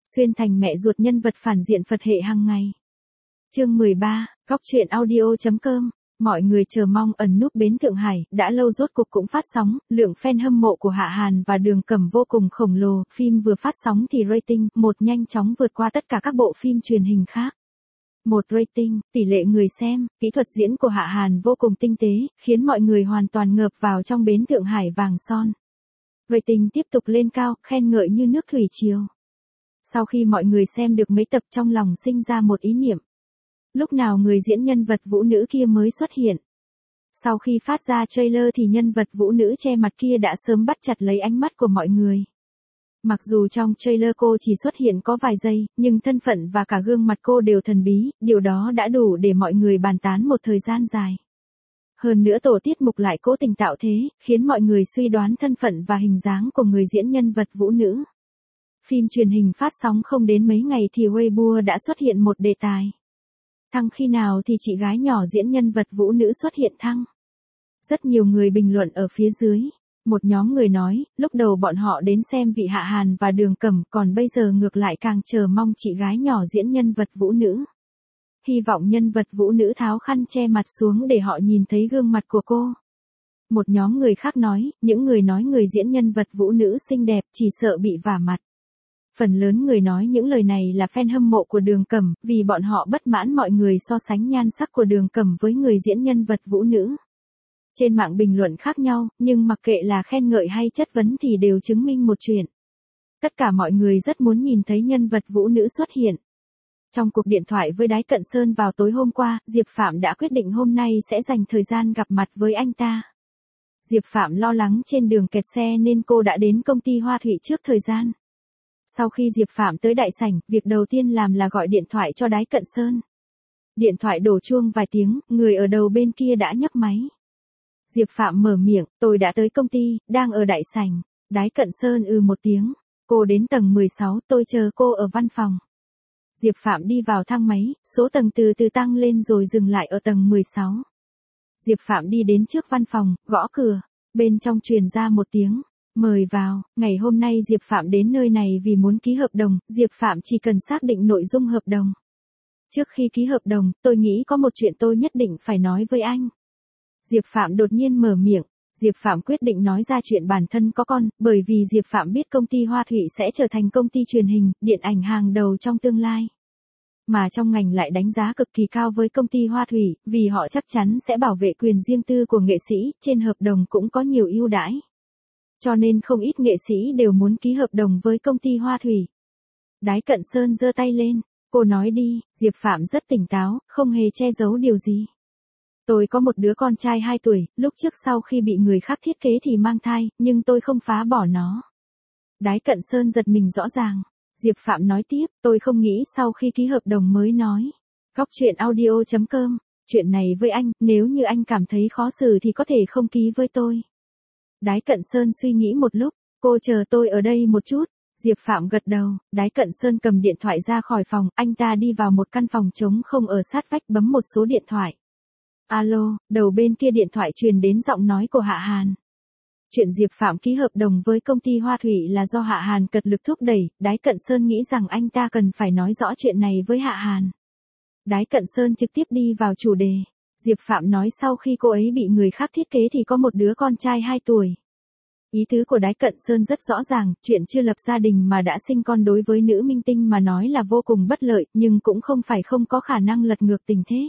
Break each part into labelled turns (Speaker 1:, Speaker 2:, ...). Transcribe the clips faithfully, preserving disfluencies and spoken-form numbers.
Speaker 1: Xuyên thành mẹ ruột nhân vật phản diện Phật hệ hàng ngày. Chương mười ba, Góc truyện audio.com. Mọi người chờ mong ẩn núp bến Thượng Hải, đã lâu rốt cuộc cũng phát sóng, lượng fan hâm mộ của Hạ Hàn và Đường Cẩm vô cùng khổng lồ, phim vừa phát sóng thì rating, một nhanh chóng vượt qua tất cả các bộ phim truyền hình khác. Một rating, tỷ lệ người xem, kỹ thuật diễn của Hạ Hàn vô cùng tinh tế, khiến mọi người hoàn toàn ngợp vào trong bến Thượng Hải vàng son. Rating tiếp tục lên cao, khen ngợi như nước thủy triều. Sau khi mọi người xem được mấy tập trong lòng sinh ra một ý niệm. Lúc nào người diễn nhân vật vũ nữ kia mới xuất hiện? Sau khi phát ra trailer thì nhân vật vũ nữ che mặt kia đã sớm bắt chặt lấy ánh mắt của mọi người. Mặc dù trong trailer cô chỉ xuất hiện có vài giây, nhưng thân phận và cả gương mặt cô đều thần bí, điều đó đã đủ để mọi người bàn tán một thời gian dài. Hơn nữa tổ tiết mục lại cố tình tạo thế, khiến mọi người suy đoán thân phận và hình dáng của người diễn nhân vật vũ nữ. Phim truyền hình phát sóng không đến mấy ngày thì Weibo đã xuất hiện một đề tài. Thăng khi nào thì chị gái nhỏ diễn nhân vật vũ nữ xuất hiện thăng? Rất nhiều người bình luận ở phía dưới. Một nhóm người nói, lúc đầu bọn họ đến xem vị Hạ Hàn và Đường Cẩm, còn bây giờ ngược lại càng chờ mong chị gái nhỏ diễn nhân vật vũ nữ. Hy vọng nhân vật vũ nữ tháo khăn che mặt xuống để họ nhìn thấy gương mặt của cô. Một nhóm người khác nói, những người nói người diễn nhân vật vũ nữ xinh đẹp chỉ sợ bị vả mặt. Phần lớn người nói những lời này là fan hâm mộ của Đường Cẩm, vì bọn họ bất mãn mọi người so sánh nhan sắc của Đường Cẩm với người diễn nhân vật vũ nữ. Trên mạng bình luận khác nhau, nhưng mặc kệ là khen ngợi hay chất vấn thì đều chứng minh một chuyện. Tất cả mọi người rất muốn nhìn thấy nhân vật vũ nữ xuất hiện. Trong cuộc điện thoại với Đái Cận Sơn vào tối hôm qua, Diệp Phạm đã quyết định hôm nay sẽ dành thời gian gặp mặt với anh ta. Diệp Phạm lo lắng trên đường kẹt xe nên cô đã đến công ty Hoa Thủy trước thời gian. Sau khi Diệp Phạm tới đại sảnh, việc đầu tiên làm là gọi điện thoại cho Đái Cận Sơn. Điện thoại đổ chuông vài tiếng, người ở đầu bên kia đã nhấc máy. Diệp Phạm mở miệng, tôi đã tới công ty, đang ở đại sảnh. Đái Cận Sơn ừ một tiếng. Cô đến tầng mười sáu, tôi chờ cô ở văn phòng. Diệp Phạm đi vào thang máy, số tầng từ từ tăng lên rồi dừng lại ở tầng mười sáu. Diệp Phạm đi đến trước văn phòng, gõ cửa. Bên trong truyền ra một tiếng. Mời vào, ngày hôm nay Diệp Phạm đến nơi này vì muốn ký hợp đồng, Diệp Phạm chỉ cần xác định nội dung hợp đồng. Trước khi ký hợp đồng, tôi nghĩ có một chuyện tôi nhất định phải nói với anh. Diệp Phạm đột nhiên mở miệng, Diệp Phạm quyết định nói ra chuyện bản thân có con, bởi vì Diệp Phạm biết công ty Hoa Thủy sẽ trở thành công ty truyền hình, điện ảnh hàng đầu trong tương lai. Mà trong ngành lại đánh giá cực kỳ cao với công ty Hoa Thủy, vì họ chắc chắn sẽ bảo vệ quyền riêng tư của nghệ sĩ, trên hợp đồng cũng có nhiều ưu đãi. Cho nên không ít nghệ sĩ đều muốn ký hợp đồng với công ty Hoa Thủy. Đái Cận Sơn giơ tay lên, cô nói đi, Diệp Phạm rất tỉnh táo, không hề che giấu điều gì. Tôi có một đứa con trai hai tuổi, lúc trước sau khi bị người khác thiết kế thì mang thai, nhưng tôi không phá bỏ nó. Đái Cận Sơn giật mình rõ ràng. Diệp Phạm nói tiếp, tôi không nghĩ sau khi ký hợp đồng mới nói. Góc truyện audio.com, chuyện này với anh, nếu như anh cảm thấy khó xử thì có thể không ký với tôi. Đái Cận Sơn suy nghĩ một lúc, cô chờ tôi ở đây một chút. Diệp Phạm gật đầu, Đái Cận Sơn cầm điện thoại ra khỏi phòng, anh ta đi vào một căn phòng trống không ở sát vách bấm một số điện thoại. Alo, đầu bên kia điện thoại truyền đến giọng nói của Hạ Hàn. Chuyện Diệp Phạm ký hợp đồng với công ty Hoa Thủy là do Hạ Hàn cật lực thúc đẩy, Đái Cận Sơn nghĩ rằng anh ta cần phải nói rõ chuyện này với Hạ Hàn. Đái Cận Sơn trực tiếp đi vào chủ đề. Diệp Phạm nói sau khi cô ấy bị người khác thiết kế thì có một đứa con trai hai tuổi. Ý tứ của Đái Cận Sơn rất rõ ràng, chuyện chưa lập gia đình mà đã sinh con đối với nữ minh tinh mà nói là vô cùng bất lợi, nhưng cũng không phải không có khả năng lật ngược tình thế.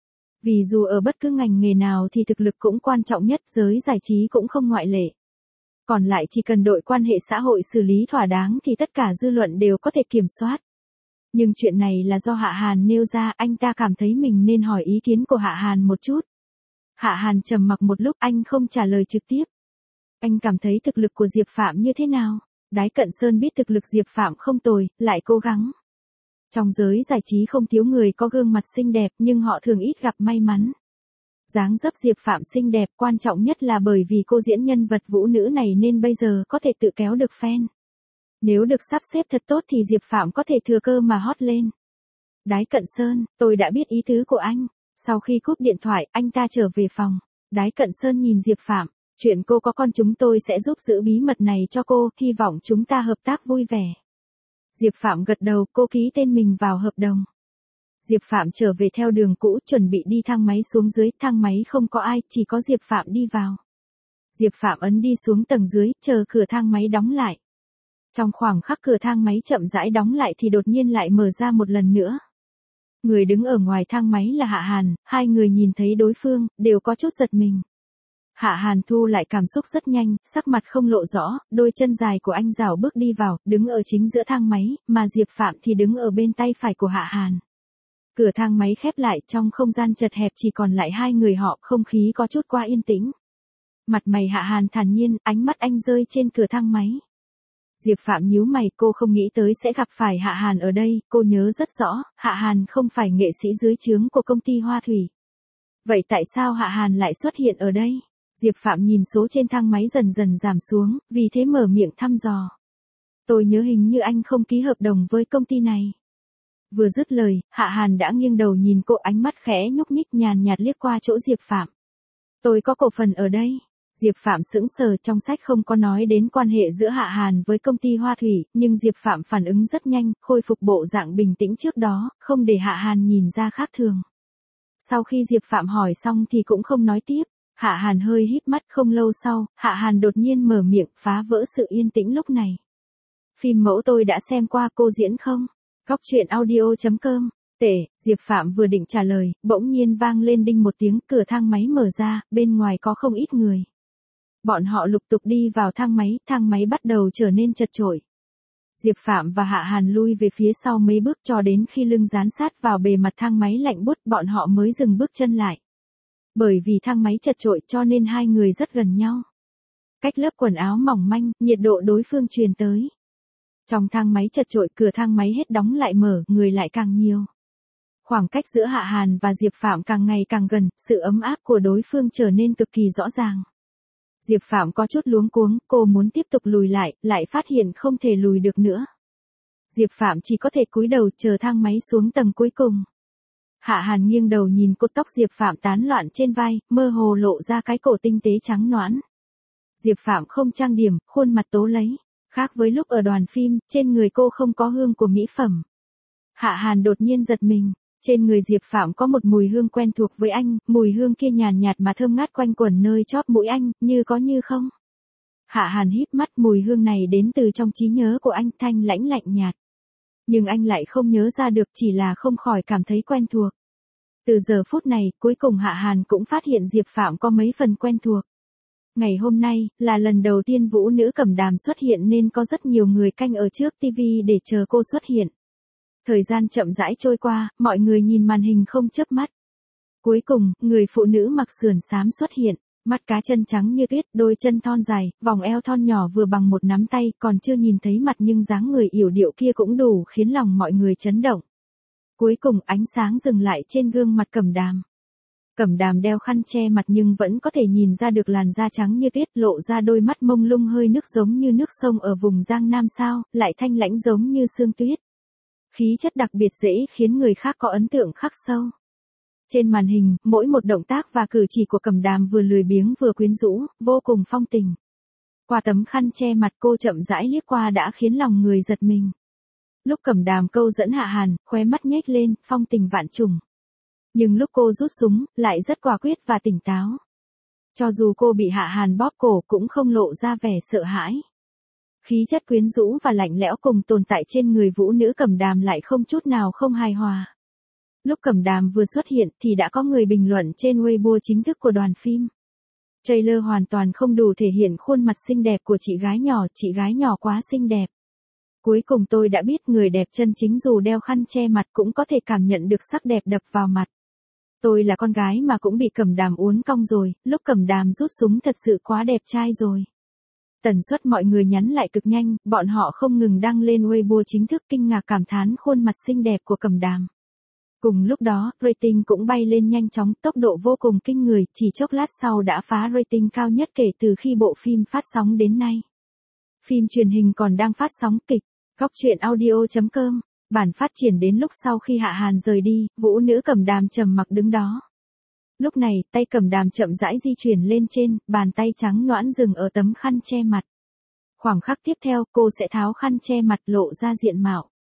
Speaker 1: Vì dù ở bất cứ ngành nghề nào thì thực lực cũng quan trọng nhất, giới giải trí cũng không ngoại lệ. Còn lại chỉ cần đội quan hệ xã hội xử lý thỏa đáng thì tất cả dư luận đều có thể kiểm soát. Nhưng chuyện này là do Hạ Hàn nêu ra, anh ta cảm thấy mình nên hỏi ý kiến của Hạ Hàn một chút. Hạ Hàn trầm mặc một lúc, anh không trả lời trực tiếp. Anh cảm thấy thực lực của Diệp Phạm như thế nào? Đái Cận Sơn biết thực lực Diệp Phạm không tồi, lại cố gắng. Trong giới giải trí không thiếu người có gương mặt xinh đẹp nhưng họ thường ít gặp may mắn. Dáng dấp Diệp Phạm xinh đẹp, quan trọng nhất là bởi vì cô diễn nhân vật vũ nữ này nên bây giờ có thể tự kéo được fan. Nếu được sắp xếp thật tốt thì Diệp Phạm có thể thừa cơ mà hot lên. Đái Cận Sơn, tôi đã biết ý tứ của anh. Sau khi cúp điện thoại, anh ta trở về phòng. Đái Cận Sơn nhìn Diệp Phạm, chuyện cô có con chúng tôi sẽ giúp giữ bí mật này cho cô, hy vọng chúng ta hợp tác vui vẻ. Diệp Phạm gật đầu, cô ký tên mình vào hợp đồng. Diệp Phạm trở về theo đường cũ, chuẩn bị đi thang máy xuống dưới, thang máy không có ai, chỉ có Diệp Phạm đi vào. Diệp Phạm ấn đi xuống tầng dưới, chờ cửa thang máy đóng lại. Trong khoảng khắc cửa thang máy chậm rãi đóng lại thì đột nhiên lại mở ra một lần nữa. Người đứng ở ngoài thang máy là Hạ Hàn, hai người nhìn thấy đối phương, đều có chút giật mình. Hạ Hàn thu lại cảm xúc rất nhanh, sắc mặt không lộ rõ, đôi chân dài của anh rảo bước đi vào, đứng ở chính giữa thang máy, mà Diệp Phạm thì đứng ở bên tay phải của Hạ Hàn. Cửa thang máy khép lại, trong không gian chật hẹp chỉ còn lại hai người họ, không khí có chút quá yên tĩnh. Mặt mày Hạ Hàn thản nhiên, ánh mắt anh rơi trên cửa thang máy. Diệp Phạm nhíu mày, cô không nghĩ tới sẽ gặp phải Hạ Hàn ở đây, cô nhớ rất rõ, Hạ Hàn không phải nghệ sĩ dưới trướng của công ty Hoa Thủy. Vậy tại sao Hạ Hàn lại xuất hiện ở đây? Diệp Phạm nhìn số trên thang máy dần dần giảm xuống, vì thế mở miệng thăm dò. Tôi nhớ hình như anh không ký hợp đồng với công ty này. Vừa dứt lời, Hạ Hàn đã nghiêng đầu nhìn cô, ánh mắt khẽ nhúc nhích nhàn nhạt liếc qua chỗ Diệp Phạm. Tôi có cổ phần ở đây. Diệp Phạm sững sờ, trong sách không có nói đến quan hệ giữa Hạ Hàn với công ty Hoa Thủy, nhưng Diệp Phạm phản ứng rất nhanh, khôi phục bộ dạng bình tĩnh trước đó, không để Hạ Hàn nhìn ra khác thường. Sau khi Diệp Phạm hỏi xong thì cũng không nói tiếp. Hạ Hàn hơi híp mắt, không lâu sau, Hạ Hàn đột nhiên mở miệng, phá vỡ sự yên tĩnh lúc này. Phim mẫu tôi đã xem qua, cô diễn không? Góc truyện audio chấm com. Tệ, Diệp Phạm vừa định trả lời, bỗng nhiên vang lên đinh một tiếng, cửa thang máy mở ra, bên ngoài có không ít người. Bọn họ lục tục đi vào thang máy, thang máy bắt đầu trở nên chật chội. Diệp Phạm và Hạ Hàn lui về phía sau mấy bước cho đến khi lưng dán sát vào bề mặt thang máy lạnh buốt, bọn họ mới dừng bước chân lại. Bởi vì thang máy chật chội cho nên hai người rất gần nhau. Cách lớp quần áo mỏng manh, nhiệt độ đối phương truyền tới. Trong thang máy chật chội, cửa thang máy hết đóng lại mở, người lại càng nhiều. Khoảng cách giữa Hạ Hàn và Diệp Phạm càng ngày càng gần, sự ấm áp của đối phương trở nên cực kỳ rõ ràng. Diệp Phạm có chút luống cuống, cô muốn tiếp tục lùi lại, lại phát hiện không thể lùi được nữa. Diệp Phạm chỉ có thể cúi đầu chờ thang máy xuống tầng cuối cùng. Hạ Hàn nghiêng đầu nhìn cô, tóc Diệp Phạm tán loạn trên vai, mơ hồ lộ ra cái cổ tinh tế trắng nõn. Diệp Phạm không trang điểm, khuôn mặt tố lấy. Khác với lúc ở đoàn phim, trên người cô không có hương của mỹ phẩm. Hạ Hàn đột nhiên giật mình. Trên người Diệp Phạm có một mùi hương quen thuộc với anh, mùi hương kia nhàn nhạt mà thơm ngát quanh quẩn nơi chóp mũi anh, như có như không. Hạ Hàn híp mắt, mùi hương này đến từ trong trí nhớ của anh, thanh lãnh lạnh nhạt. Nhưng anh lại không nhớ ra được, chỉ là không khỏi cảm thấy quen thuộc. Từ giờ phút này, cuối cùng Hạ Hàn cũng phát hiện Diệp Phạm có mấy phần quen thuộc. Ngày hôm nay, là lần đầu tiên vũ nữ Cẩm Đàm xuất hiện nên có rất nhiều người canh ở trước ti vi để chờ cô xuất hiện. Thời gian chậm rãi trôi qua, mọi người nhìn màn hình không chớp mắt. Cuối cùng, người phụ nữ mặc sườn xám xuất hiện, mắt cá chân trắng như tuyết, đôi chân thon dài, vòng eo thon nhỏ vừa bằng một nắm tay, còn chưa nhìn thấy mặt nhưng dáng người yểu điệu kia cũng đủ khiến lòng mọi người chấn động. Cuối cùng ánh sáng dừng lại trên gương mặt Cẩm Đàm. Cẩm Đàm đeo khăn che mặt nhưng vẫn có thể nhìn ra được làn da trắng như tuyết, lộ ra đôi mắt mông lung hơi nước giống như nước sông ở vùng Giang Nam sao, lại thanh lãnh giống như sương tuyết. Khí chất đặc biệt dễ khiến người khác có ấn tượng khắc sâu. Trên màn hình, mỗi một động tác và cử chỉ của Cẩm Đàm vừa lười biếng vừa quyến rũ, vô cùng phong tình. Qua tấm khăn che mặt cô chậm rãi liếc qua đã khiến lòng người giật mình. Lúc Cẩm Đàm câu dẫn Hạ Hàn, khóe mắt nhếch lên, phong tình vạn trùng. Nhưng lúc cô rút súng, lại rất quả quyết và tỉnh táo. Cho dù cô bị Hạ Hàn bóp cổ cũng không lộ ra vẻ sợ hãi. Khí chất quyến rũ và lạnh lẽo cùng tồn tại trên người vũ nữ Cẩm Đàm lại không chút nào không hài hòa. Lúc Cẩm Đàm vừa xuất hiện thì đã có người bình luận trên Weibo chính thức của đoàn phim. Trailer hoàn toàn không đủ thể hiện khuôn mặt xinh đẹp của chị gái nhỏ, chị gái nhỏ quá xinh đẹp. Cuối cùng tôi đã biết người đẹp chân chính dù đeo khăn che mặt cũng có thể cảm nhận được sắc đẹp đập vào mặt. Tôi là con gái mà cũng bị Cẩm Đàm uốn cong rồi, lúc Cẩm Đàm rút súng thật sự quá đẹp trai rồi. Tần suất mọi người nhắn lại cực nhanh, bọn họ không ngừng đăng lên Weibo chính thức kinh ngạc cảm thán khuôn mặt xinh đẹp của Cẩm Đàm. Cùng lúc đó, rating cũng bay lên nhanh chóng, tốc độ vô cùng kinh người, chỉ chốc lát sau đã phá rating cao nhất kể từ khi bộ phim phát sóng đến nay. Phim truyền hình còn đang phát sóng kịch. Góc truyện audio chấm com. Bản phát triển đến lúc sau khi Hạ Hàn rời đi, vũ nữ Cẩm Đàm trầm mặc đứng đó. Lúc này, tay Cẩm Đàm chậm rãi di chuyển lên trên, bàn tay trắng nõn dừng ở tấm khăn che mặt. Khoảng khắc tiếp theo, cô sẽ tháo khăn che mặt lộ ra diện mạo.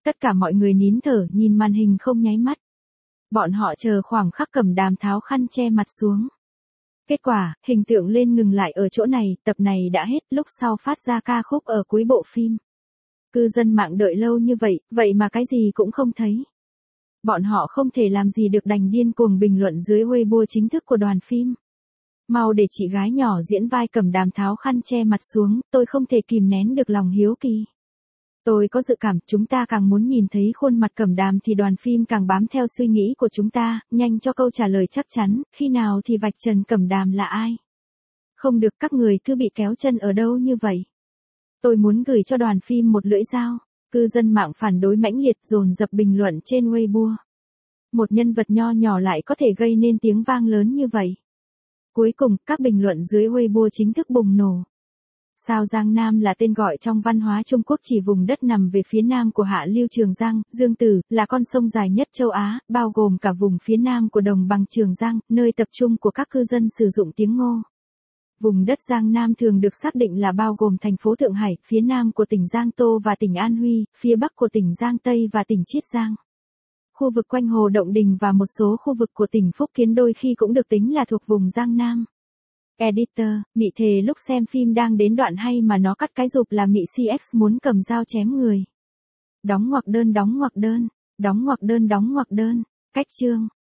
Speaker 1: Tất cả mọi người nín thở nhìn màn hình không nháy mắt. Bọn họ chờ khoảng khắc Cẩm Đàm tháo khăn che mặt xuống. Kết quả, hình tượng lên ngừng lại ở chỗ này, tập này đã hết, lúc sau phát ra ca khúc ở cuối bộ phim. Cư dân mạng đợi lâu như vậy, vậy mà cái gì cũng không thấy. Bọn họ không thể làm gì được đành điên cuồng bình luận dưới Weibo chính thức của đoàn phim. Mau để chị gái nhỏ diễn vai Cẩm Đàm tháo khăn che mặt xuống, tôi không thể kìm nén được lòng hiếu kỳ. Tôi có dự cảm chúng ta càng muốn nhìn thấy khuôn mặt Cẩm Đàm thì đoàn phim càng bám theo suy nghĩ của chúng ta, nhanh cho câu trả lời chắc chắn, khi nào thì vạch trần Cẩm Đàm là ai. Không được, các người cứ bị kéo chân ở đâu như vậy. Tôi muốn gửi cho đoàn phim một lưỡi dao. Cư dân mạng phản đối mãnh liệt dồn dập bình luận trên Weibo. Một nhân vật nho nhỏ lại có thể gây nên tiếng vang lớn như vậy. Cuối cùng, các bình luận dưới Weibo chính thức bùng nổ. Sao Giang Nam là tên gọi trong văn hóa Trung Quốc chỉ vùng đất nằm về phía nam của hạ lưu Trường Giang, Dương Tử, là con sông dài nhất châu Á, bao gồm cả vùng phía nam của đồng bằng Trường Giang, nơi tập trung của các cư dân sử dụng tiếng Ngô. Vùng đất Giang Nam thường được xác định là bao gồm thành phố Thượng Hải, phía nam của tỉnh Giang Tô và tỉnh An Huy, phía bắc của tỉnh Giang Tây và tỉnh Chiết Giang. Khu vực quanh Hồ Động Đình và một số khu vực của tỉnh Phúc Kiến đôi khi cũng được tính là thuộc vùng Giang Nam. Editor, Mị thề lúc xem phim đang đến đoạn hay mà nó cắt cái rụp là Mị xê ích muốn cầm dao chém người. Đóng ngoặc đơn đóng ngoặc đơn, đóng ngoặc đơn đóng ngoặc đơn, cách chương.